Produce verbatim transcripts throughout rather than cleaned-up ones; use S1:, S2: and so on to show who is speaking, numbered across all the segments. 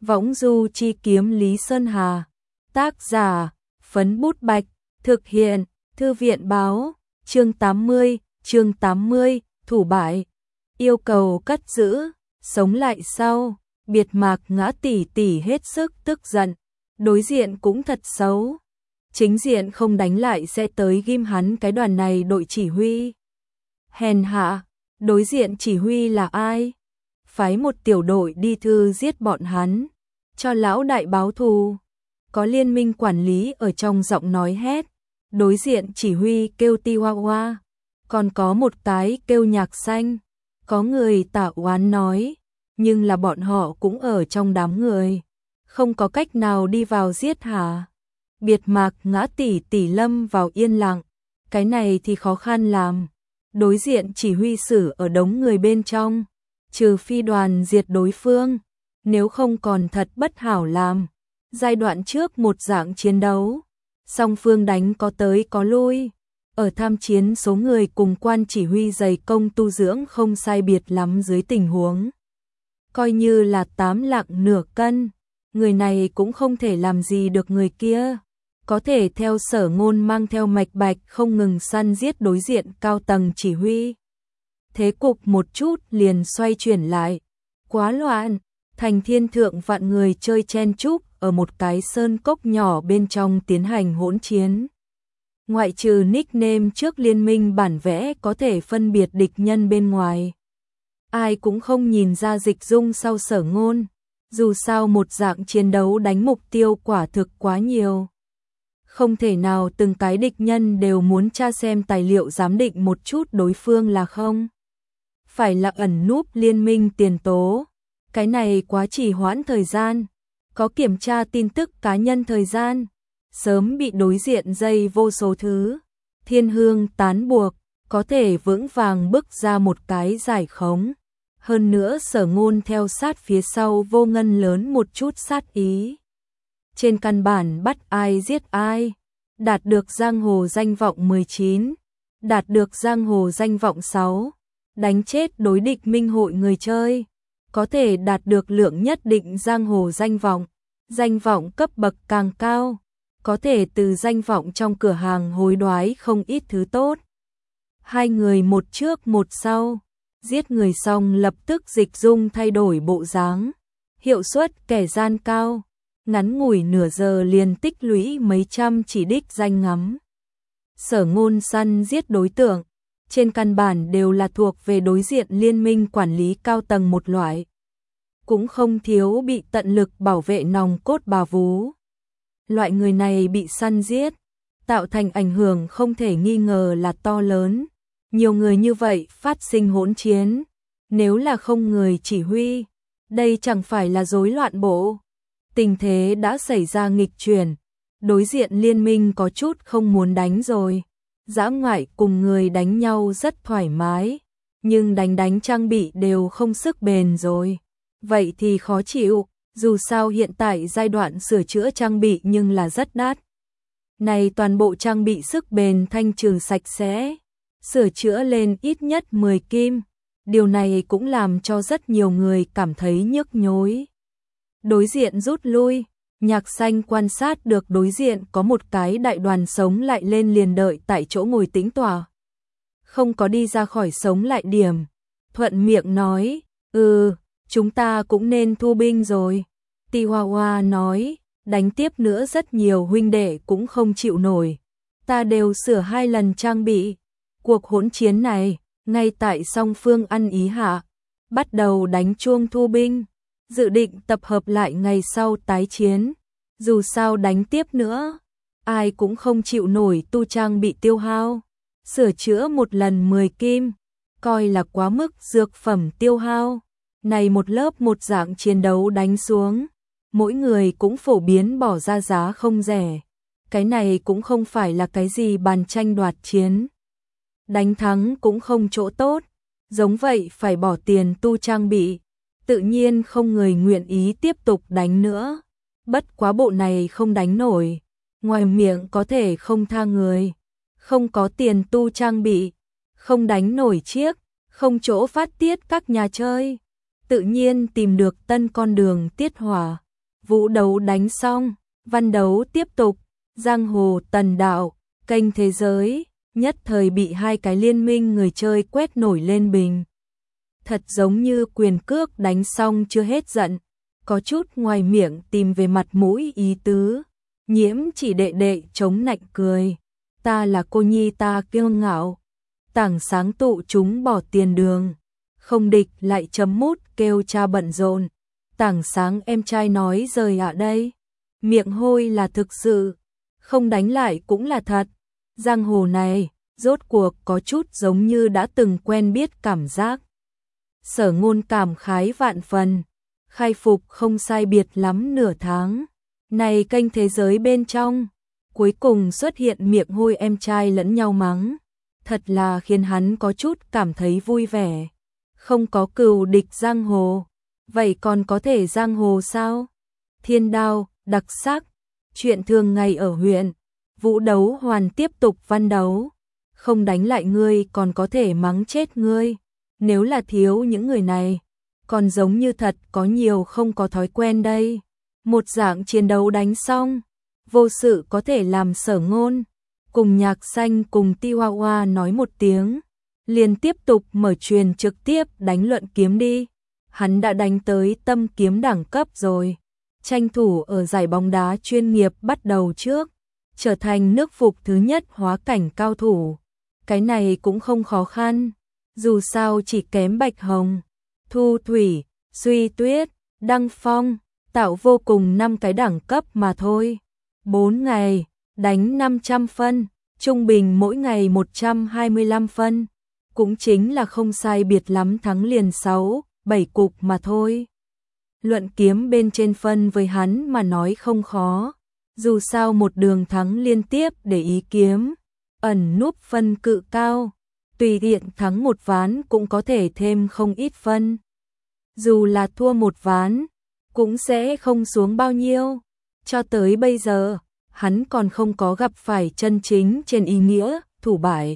S1: Võng du chi kiếm Lý Sơn Hà. Tác giả, Phấn Bút Bạch. Thực hiện, Thư viện báo. Chương tám mươi, chương tám mươi, thủ bại. Yêu cầu cất giữ, sống lại sau. Biệt Mạc Ngã tỷ tỷ hết sức tức giận. Đối diện cũng thật xấu. Chính diện không đánh lại sẽ tới ghim hắn cái đoàn này đội chỉ huy. Hèn hạ, đối diện chỉ huy là ai? Phái một tiểu đội đi thư giết bọn hắn, cho lão đại báo thù. Có liên minh quản lý ở trong giọng nói hét. Đối diện chỉ huy kêu Tiwawa, còn có một cái kêu Nhạc Xanh. Có người tả oán nói, nhưng là bọn họ cũng ở trong đám người, không có cách nào đi vào giết hả? Biệt Mạc Ngã tỷ tỷ lâm vào yên lặng, cái này thì khó khăn làm. Đối diện chỉ huy sử ở đống người bên trong, trừ phi đoàn diệt đối phương, nếu không còn thật bất hảo làm. Giai đoạn trước một dạng chiến đấu, song phương đánh có tới có lui. Ở tham chiến số người cùng quan chỉ huy dày công tu dưỡng không sai biệt lắm dưới tình huống. Coi như là tám lạng nửa cân, người này cũng không thể làm gì được người kia. Có thể theo Sở Ngôn mang theo mạch bạch không ngừng săn giết đối diện cao tầng chỉ huy. Thế cục một chút liền xoay chuyển lại. Quá loạn, thành thiên thượng vạn người chơi chen chúc ở một cái sơn cốc nhỏ bên trong tiến hành hỗn chiến. Ngoại trừ nickname trước liên minh bản vẽ có thể phân biệt địch nhân bên ngoài, ai cũng không nhìn ra dịch dung sau Sở Ngôn. Dù sao một dạng chiến đấu đánh mục tiêu quả thực quá nhiều. Không thể nào từng cái địch nhân đều muốn tra xem tài liệu giám định một chút đối phương là không. Phải là ẩn núp liên minh tiền tố. Cái này quá trì hoãn thời gian. Có kiểm tra tin tức cá nhân thời gian. Sớm bị đối diện dây vô số thứ. Thiên hương tán buộc. Có thể vững vàng bước ra một cái giải khống. Hơn nữa Sở Ngôn theo sát phía sau vô ngân lớn một chút sát ý. Trên căn bản bắt ai giết ai. Đạt được giang hồ danh vọng mười chín. Đạt được giang hồ danh vọng sáu. Đánh chết đối địch minh hội người chơi. Có thể đạt được lượng nhất định giang hồ danh vọng. Danh vọng cấp bậc càng cao, có thể từ danh vọng trong cửa hàng hối đoái không ít thứ tốt. Hai người một trước một sau, giết người xong lập tức dịch dung thay đổi bộ dáng. Hiệu suất kẻ gian cao, ngắn ngủi nửa giờ liền tích lũy mấy trăm chỉ đích danh ngắm. Sở Ngôn săn giết đối tượng, trên căn bản đều là thuộc về đối diện liên minh quản lý cao tầng một loại. Cũng không thiếu bị tận lực bảo vệ nòng cốt bà vú. Loại người này bị săn giết, tạo thành ảnh hưởng không thể nghi ngờ là to lớn. Nhiều người như vậy phát sinh hỗn chiến, nếu là không người chỉ huy, đây chẳng phải là rối loạn bộ. Tình thế đã xảy ra nghịch chuyển, đối diện liên minh có chút không muốn đánh rồi. Dã ngoại cùng người đánh nhau rất thoải mái, nhưng đánh đánh trang bị đều không sức bền rồi. Vậy thì khó chịu, dù sao hiện tại giai đoạn sửa chữa trang bị nhưng là rất đắt. Này toàn bộ trang bị sức bền thanh trừ sạch sẽ, sửa chữa lên ít nhất mười kim. Điều này cũng làm cho rất nhiều người cảm thấy nhức nhối. Đối diện rút lui, Nhạc Xanh quan sát được đối diện có một cái đại đoàn sống lại lên liền đợi tại chỗ ngồi tĩnh tọa. Không có đi ra khỏi sống lại điểm. Thuận miệng nói, ừ, chúng ta cũng nên thu binh rồi. Tiwawa nói, đánh tiếp nữa rất nhiều huynh đệ cũng không chịu nổi. Ta đều sửa hai lần trang bị. Cuộc hỗn chiến này, ngay tại song phương ăn ý hạ, bắt đầu đánh chuông thu binh. Dự định tập hợp lại ngày sau tái chiến. Dù sao đánh tiếp nữa, ai cũng không chịu nổi tu trang bị tiêu hao. Sửa chữa một lần mười kim, coi là quá mức dược phẩm tiêu hao. Này một lớp một dạng chiến đấu đánh xuống, mỗi người cũng phổ biến bỏ ra giá không rẻ. Cái này cũng không phải là cái gì bàn tranh đoạt chiến. Đánh thắng cũng không chỗ tốt, giống vậy phải bỏ tiền tu trang bị. Tự nhiên không người nguyện ý tiếp tục đánh nữa. Bất quá bộ này không đánh nổi, ngoài miệng có thể không tha người. Không có tiền tu trang bị, không đánh nổi chiếc, không chỗ phát tiết các nhà chơi. Tự nhiên tìm được tân con đường tiết hỏa. Vũ đấu đánh xong, văn đấu tiếp tục, giang hồ tần đạo, kênh thế giới, nhất thời bị hai cái liên minh người chơi quét nổi lên bình. Thật giống như quyền cước đánh xong chưa hết giận, có chút ngoài miệng tìm về mặt mũi ý tứ. Nhiễm chỉ đệ đệ chống nạnh cười, ta là cô nhi ta kiêu ngạo, tảng sáng tụ chúng bỏ tiền đường, không địch lại chấm mút kêu cha bận rộn, tảng sáng em trai nói rời ạ đây, miệng hôi là thực sự, không đánh lại cũng là thật, giang hồ này, rốt cuộc có chút giống như đã từng quen biết cảm giác. Sở Ngôn cảm khái vạn phần, khai phục không sai biệt lắm nửa tháng. Này kênh thế giới bên trong, cuối cùng xuất hiện miệng hôi em trai lẫn nhau mắng, thật là khiến hắn có chút cảm thấy vui vẻ. Không có cừu địch giang hồ, vậy còn có thể giang hồ sao? Thiên đao, đặc sắc, chuyện thường ngày ở huyện, Vũ đấu hoàn tiếp tục văn đấu, không đánh lại ngươi còn có thể mắng chết ngươi, nếu là thiếu những người này, còn giống như thật có nhiều không có thói quen đây. Một dạng chiến đấu đánh xong, vô sự có thể làm Sở Ngôn, cùng Nhạc Xanh cùng Ti Hoa Hoa nói một tiếng, liền tiếp tục mở truyền trực tiếp đánh luận kiếm đi. Hắn đã đánh tới tâm kiếm đẳng cấp rồi, tranh thủ ở giải bóng đá chuyên nghiệp bắt đầu trước, trở thành nước phục thứ nhất hóa cảnh cao thủ. Cái này cũng không khó khăn, dù sao chỉ kém Bạch Hồng, Thu Thủy, Duy Tuyết, Đăng Phong, tạo vô cùng năm cái đẳng cấp mà thôi. bốn ngày, đánh năm trăm phân, trung bình mỗi ngày một trăm hai mươi lăm phân, cũng chính là không sai biệt lắm thắng liền sáu, bảy cục mà thôi. Luận kiếm bên trên phân với hắn mà nói không khó, dù sao một đường thắng liên tiếp để ý kiếm, ẩn núp phân cự cao, tùy tiện thắng một ván cũng có thể thêm không ít phân. Dù là thua một ván, cũng sẽ không xuống bao nhiêu. Cho tới bây giờ, hắn còn không có gặp phải chân chính trên ý nghĩa thủ bại.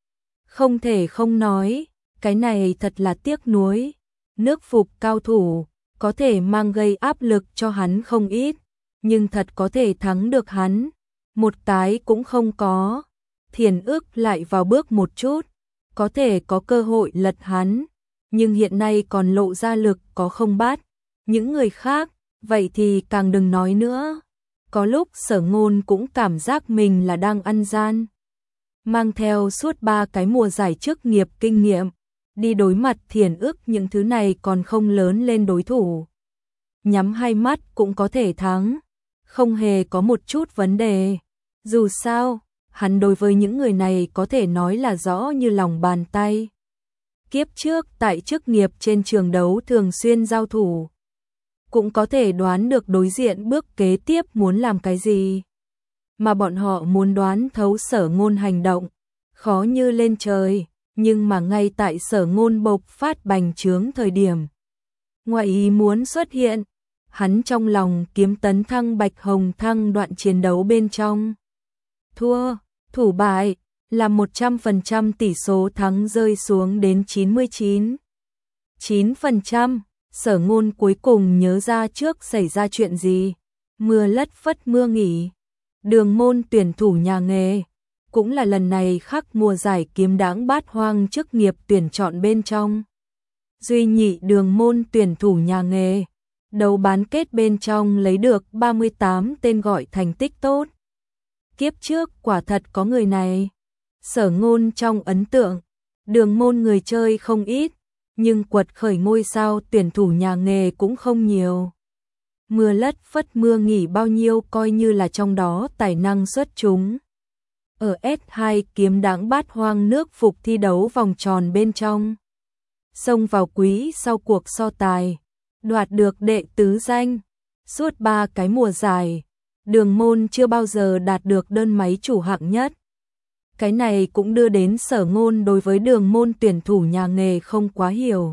S1: Không thể không nói, cái này thật là tiếc nuối. Nước phục cao thủ, có thể mang gây áp lực cho hắn không ít, nhưng thật có thể thắng được hắn, một cái cũng không có. Thiền ức lại vào bước một chút, có thể có cơ hội lật hắn, nhưng hiện nay còn lộ ra lực có không bát. Những người khác, vậy thì càng đừng nói nữa. Có lúc Sở Ngôn cũng cảm giác mình là đang ăn gian. Mang theo suốt ba cái mùa giải chức nghiệp kinh nghiệm, đi đối mặt thiền ức những thứ này còn không lớn lên đối thủ. Nhắm hai mắt cũng có thể thắng, không hề có một chút vấn đề. Dù sao, hắn đối với những người này có thể nói là rõ như lòng bàn tay. Kiếp trước tại chức nghiệp trên trường đấu thường xuyên giao thủ, cũng có thể đoán được đối diện bước kế tiếp muốn làm cái gì. Mà bọn họ muốn đoán thấu Sở Ngôn hành động, khó như lên trời, nhưng mà ngay tại Sở Ngôn bộc phát bành trướng thời điểm, ngoại ý muốn xuất hiện, hắn trong lòng kiếm tấn thăng Bạch Hồng thăng đoạn chiến đấu bên trong. Thua, thủ bại, là một trăm phần trăm tỷ số thắng rơi xuống đến chín mươi chín. chín phần trăm. Sở Ngôn cuối cùng nhớ ra trước xảy ra chuyện gì. Mưa lất phất mưa nghỉ. Đường môn tuyển thủ nhà nghề, cũng là lần này khắc mùa giải kiếm đáng bát hoang chức nghiệp tuyển chọn bên trong. Duy nhị đường môn tuyển thủ nhà nghề, đấu bán kết bên trong lấy được ba mươi tám tên gọi thành tích tốt. Kiếp trước quả thật có người này. Sở Ngôn trong ấn tượng, đường môn người chơi không ít, nhưng quật khởi ngôi sao tuyển thủ nhà nghề cũng không nhiều. Mưa lất phất mưa nghỉ bao nhiêu coi như là trong đó tài năng xuất chúng. Ở ét hai kiếm đáng bát hoang nước phục thi đấu vòng tròn bên trong, xông vào quý sau cuộc so tài, đoạt được đệ tứ danh. Suốt ba cái mùa giải, đường môn chưa bao giờ đạt được đơn máy chủ hạng nhất. Cái này cũng đưa đến Sở Ngôn đối với đường môn tuyển thủ nhà nghề không quá hiểu.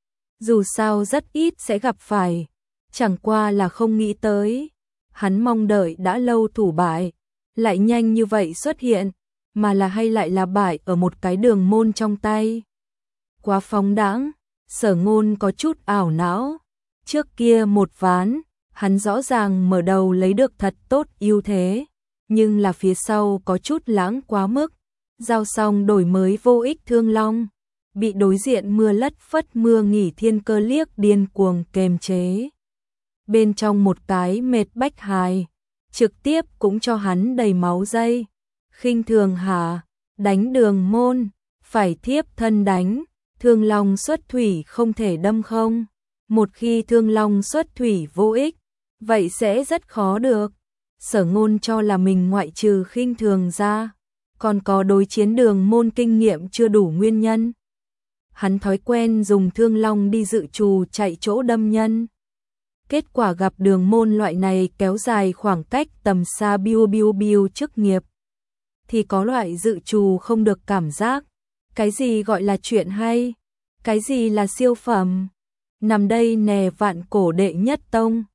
S1: Dù sao rất ít sẽ gặp phải, chẳng qua là không nghĩ tới. Hắn mong đợi đã lâu thủ bại, lại nhanh như vậy xuất hiện, mà là hay lại là bại ở một cái đường môn trong tay. Quá phóng đãng, Sở Ngôn có chút ảo não. Trước kia một ván, Hắn rõ ràng mở đầu lấy được thật tốt ưu thế, nhưng là phía sau có chút lãng quá mức. Giao xong đổi mới vô ích Thương Long, bị đối diện mưa lất phất mưa nghỉ thiên cơ liếc điên cuồng kềm chế. Bên trong một cái mệt bách hài, trực tiếp cũng cho hắn đầy máu dây. Khinh thường hả, đánh Đường Môn, phải thiếp thân đánh, Thương Long xuất thủy không thể đâm không. Một khi Thương Long xuất thủy vô ích, vậy sẽ rất khó được. Sở Ngôn cho là mình ngoại trừ khinh thường ra, còn có đối chiến Đường Môn kinh nghiệm chưa đủ nguyên nhân. Hắn thói quen dùng Thương Long đi dự trù chạy chỗ đâm nhân. Kết quả gặp Đường Môn loại này kéo dài khoảng cách tầm xa biu biu biu chức nghiệp, thì có loại dự trù không được cảm giác. Cái gì gọi là chuyện hay? Cái gì là siêu phẩm? Nằm đây nè vạn cổ đệ nhất tông.